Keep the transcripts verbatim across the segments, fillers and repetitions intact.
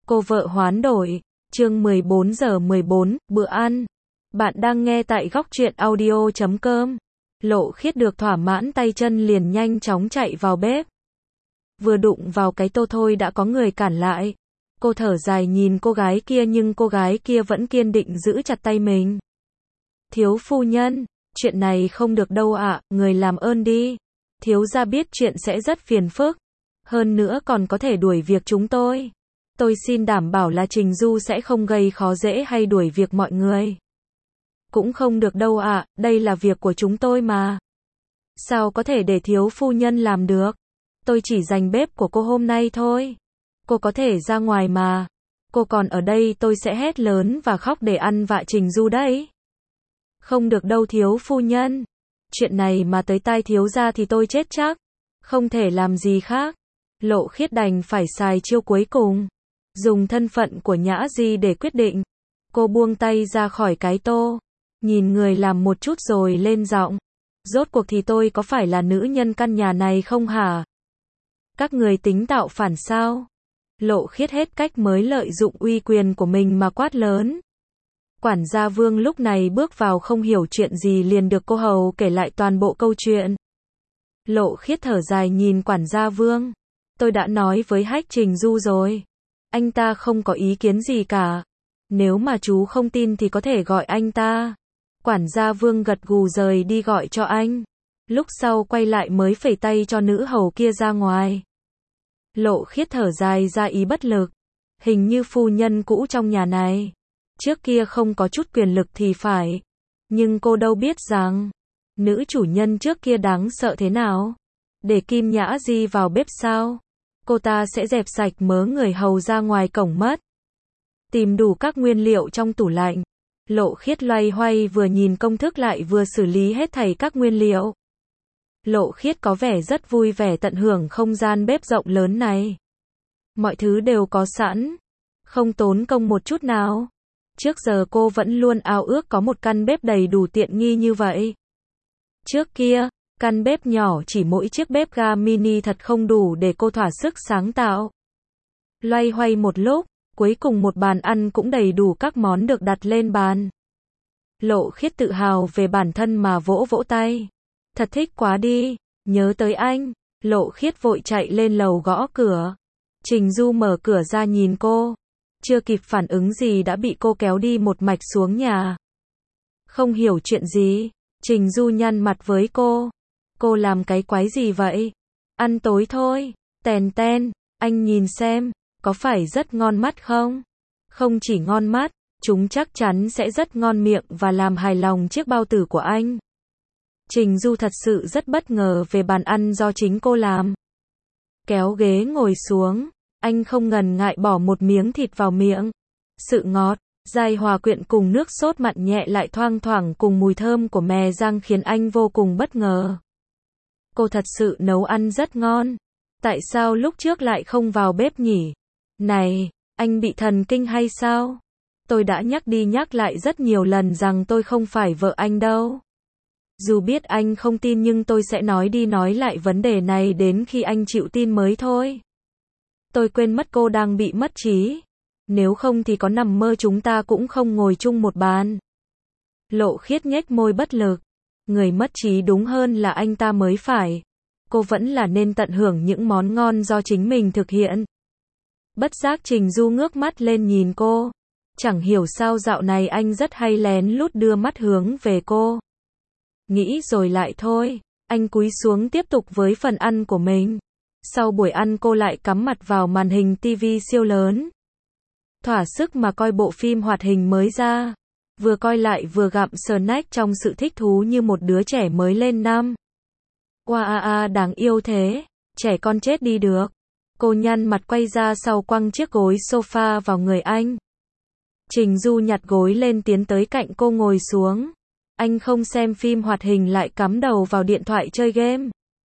Cô vợ hoán đổi. Chương mười bốn giờ mười bốn, bữa ăn. Bạn đang nghe tại góc truyện audio chấm com. Lộ Khiết được thỏa mãn tay chân liền nhanh chóng chạy vào bếp. Vừa đụng vào cái tô thôi đã có người cản lại. Cô thở dài nhìn cô gái kia nhưng cô gái kia vẫn kiên định giữ chặt tay mình. Thiếu phu nhân, chuyện này không được đâu ạ, người làm ơn đi. Thiếu gia biết chuyện sẽ rất phiền phức. Hơn nữa còn có thể đuổi việc chúng tôi. Tôi xin đảm bảo là Trình Du sẽ không gây khó dễ hay đuổi việc mọi người. Cũng không được đâu ạ, đây là việc của chúng tôi mà. Sao có thể để thiếu phu nhân làm được? Tôi chỉ dành bếp của cô hôm nay thôi. Cô có thể ra ngoài mà. Cô còn ở đây tôi sẽ hét lớn và khóc để ăn vạ Trình Du đấy. Không được đâu thiếu phu nhân. Chuyện này mà tới tai thiếu gia thì tôi chết chắc. Không thể làm gì khác. Lộ Khiết đành phải xài chiêu cuối cùng. Dùng thân phận của Nhã Di để quyết định. Cô buông tay ra khỏi cái tô. Nhìn người làm một chút rồi lên giọng. Rốt cuộc thì tôi có phải là nữ nhân căn nhà này không hả? Các người tính tạo phản sao? Lộ Khiết hết cách mới lợi dụng uy quyền của mình mà quát lớn. Quản gia Vương lúc này bước vào không hiểu chuyện gì liền được cô hầu kể lại toàn bộ câu chuyện. Lộ Khiết thở dài nhìn quản gia Vương. Tôi đã nói với Hách Trình Du rồi. Anh ta không có ý kiến gì cả. Nếu mà chú không tin thì có thể gọi anh ta. Quản gia Vương gật gù rời đi gọi cho anh. Lúc sau quay lại mới phẩy tay cho nữ hầu kia ra ngoài. Lộ Khiết thở dài ra ý bất lực. Hình như phu nhân cũ trong nhà này. Trước kia không có chút quyền lực thì phải. Nhưng cô đâu biết rằng. Nữ chủ nhân trước kia đáng sợ thế nào. Để Kim Nhã Di vào bếp sao. Cô ta sẽ dẹp sạch mớ người hầu ra ngoài cổng mất. Tìm đủ các nguyên liệu trong tủ lạnh. Lộ Khiết loay hoay vừa nhìn công thức lại vừa xử lý hết thảy các nguyên liệu. Lộ Khiết có vẻ rất vui vẻ tận hưởng không gian bếp rộng lớn này. Mọi thứ đều có sẵn. Không tốn công một chút nào. Trước giờ cô vẫn luôn ao ước có một căn bếp đầy đủ tiện nghi như vậy. Trước kia, căn bếp nhỏ chỉ mỗi chiếc bếp ga mini thật không đủ để cô thỏa sức sáng tạo. Loay hoay một lúc, cuối cùng một bàn ăn cũng đầy đủ các món được đặt lên bàn. Lộ Khiết tự hào về bản thân mà vỗ vỗ tay. Thật thích quá đi, nhớ tới anh. Lộ Khiết vội chạy lên lầu gõ cửa. Trình Du mở cửa ra nhìn cô. Chưa kịp phản ứng gì đã bị cô kéo đi một mạch xuống nhà. Không hiểu chuyện gì, Trình Du nhăn mặt với cô. Cô làm cái quái gì vậy? Ăn tối thôi. Tèn ten, anh nhìn xem, có phải rất ngon mắt không? Không chỉ ngon mắt, chúng chắc chắn sẽ rất ngon miệng và làm hài lòng chiếc bao tử của anh. Trình Du thật sự rất bất ngờ về bàn ăn do chính cô làm. Kéo ghế ngồi xuống, anh không ngần ngại bỏ một miếng thịt vào miệng. Sự ngọt, dai hòa quyện cùng nước sốt mặn nhẹ lại thoang thoảng cùng mùi thơm của mè rang khiến anh vô cùng bất ngờ. Cô thật sự nấu ăn rất ngon. Tại sao lúc trước lại không vào bếp nhỉ? Này, anh bị thần kinh hay sao? Tôi đã nhắc đi nhắc lại rất nhiều lần rằng tôi không phải vợ anh đâu. Dù biết anh không tin nhưng tôi sẽ nói đi nói lại vấn đề này đến khi anh chịu tin mới thôi. Tôi quên mất cô đang bị mất trí. Nếu không thì có nằm mơ chúng ta cũng không ngồi chung một bàn. Lộ Khiết nhếch môi bất lực. Người mất trí đúng hơn là anh ta mới phải. Cô vẫn là nên tận hưởng những món ngon do chính mình thực hiện. Bất giác Trình Du ngước mắt lên nhìn cô. Chẳng hiểu sao dạo này anh rất hay lén lút đưa mắt hướng về cô. Nghĩ rồi lại thôi. Anh cúi xuống tiếp tục với phần ăn của mình. Sau buổi ăn cô lại cắm mặt vào màn hình tivi siêu lớn. Thỏa sức mà coi bộ phim hoạt hình mới ra. Vừa coi lại vừa gặm snack trong sự thích thú như một đứa trẻ mới lên năm. Wow a a đáng yêu thế. Trẻ con chết đi được. Cô nhăn mặt quay ra sau quăng chiếc gối sofa vào người anh. Trình Du nhặt gối lên tiến tới cạnh cô ngồi xuống. Anh không xem phim hoạt hình lại cắm đầu vào điện thoại chơi game.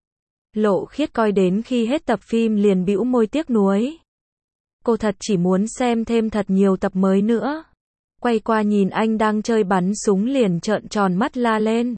Lộ Khiết coi đến khi hết tập phim liền bĩu môi tiếc nuối. Cô thật chỉ muốn xem thêm thật nhiều tập mới nữa. Quay qua nhìn anh đang chơi bắn súng liền trợn tròn mắt la lên.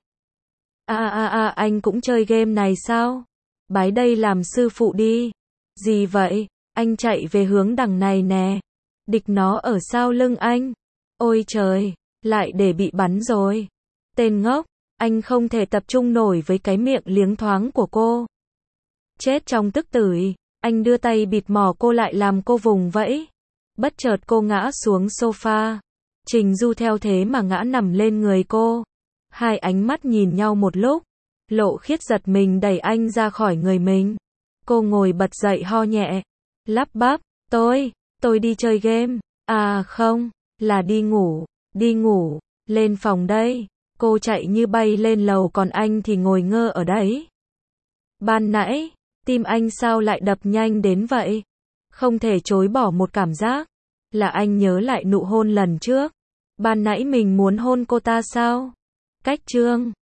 A a a anh cũng chơi game này sao? Bái đây làm sư phụ đi. Gì vậy? Anh chạy về hướng đằng này nè. Địch nó ở sau lưng anh. Ôi trời, lại để bị bắn rồi. Tên ngốc, anh không thể tập trung nổi với cái miệng liếng thoáng của cô. Chết trong tức tưởi, anh đưa tay bịt mỏ cô lại làm cô vùng vẫy. Bất chợt cô ngã xuống sofa. Trình Du theo thế mà ngã nằm lên người cô. Hai ánh mắt nhìn nhau một lúc. Lộ Khiết giật mình đẩy anh ra khỏi người mình. Cô ngồi bật dậy ho nhẹ. Lắp bắp, tôi, tôi đi chơi game. À không, là đi ngủ, đi ngủ, lên phòng đây. Cô chạy như bay lên lầu còn anh thì ngồi ngơ ở đấy. Ban nãy, tim anh sao lại đập nhanh đến vậy? Không thể chối bỏ một cảm giác. Là anh nhớ lại nụ hôn lần trước. Ban nãy mình muốn hôn cô ta sao? Cách chương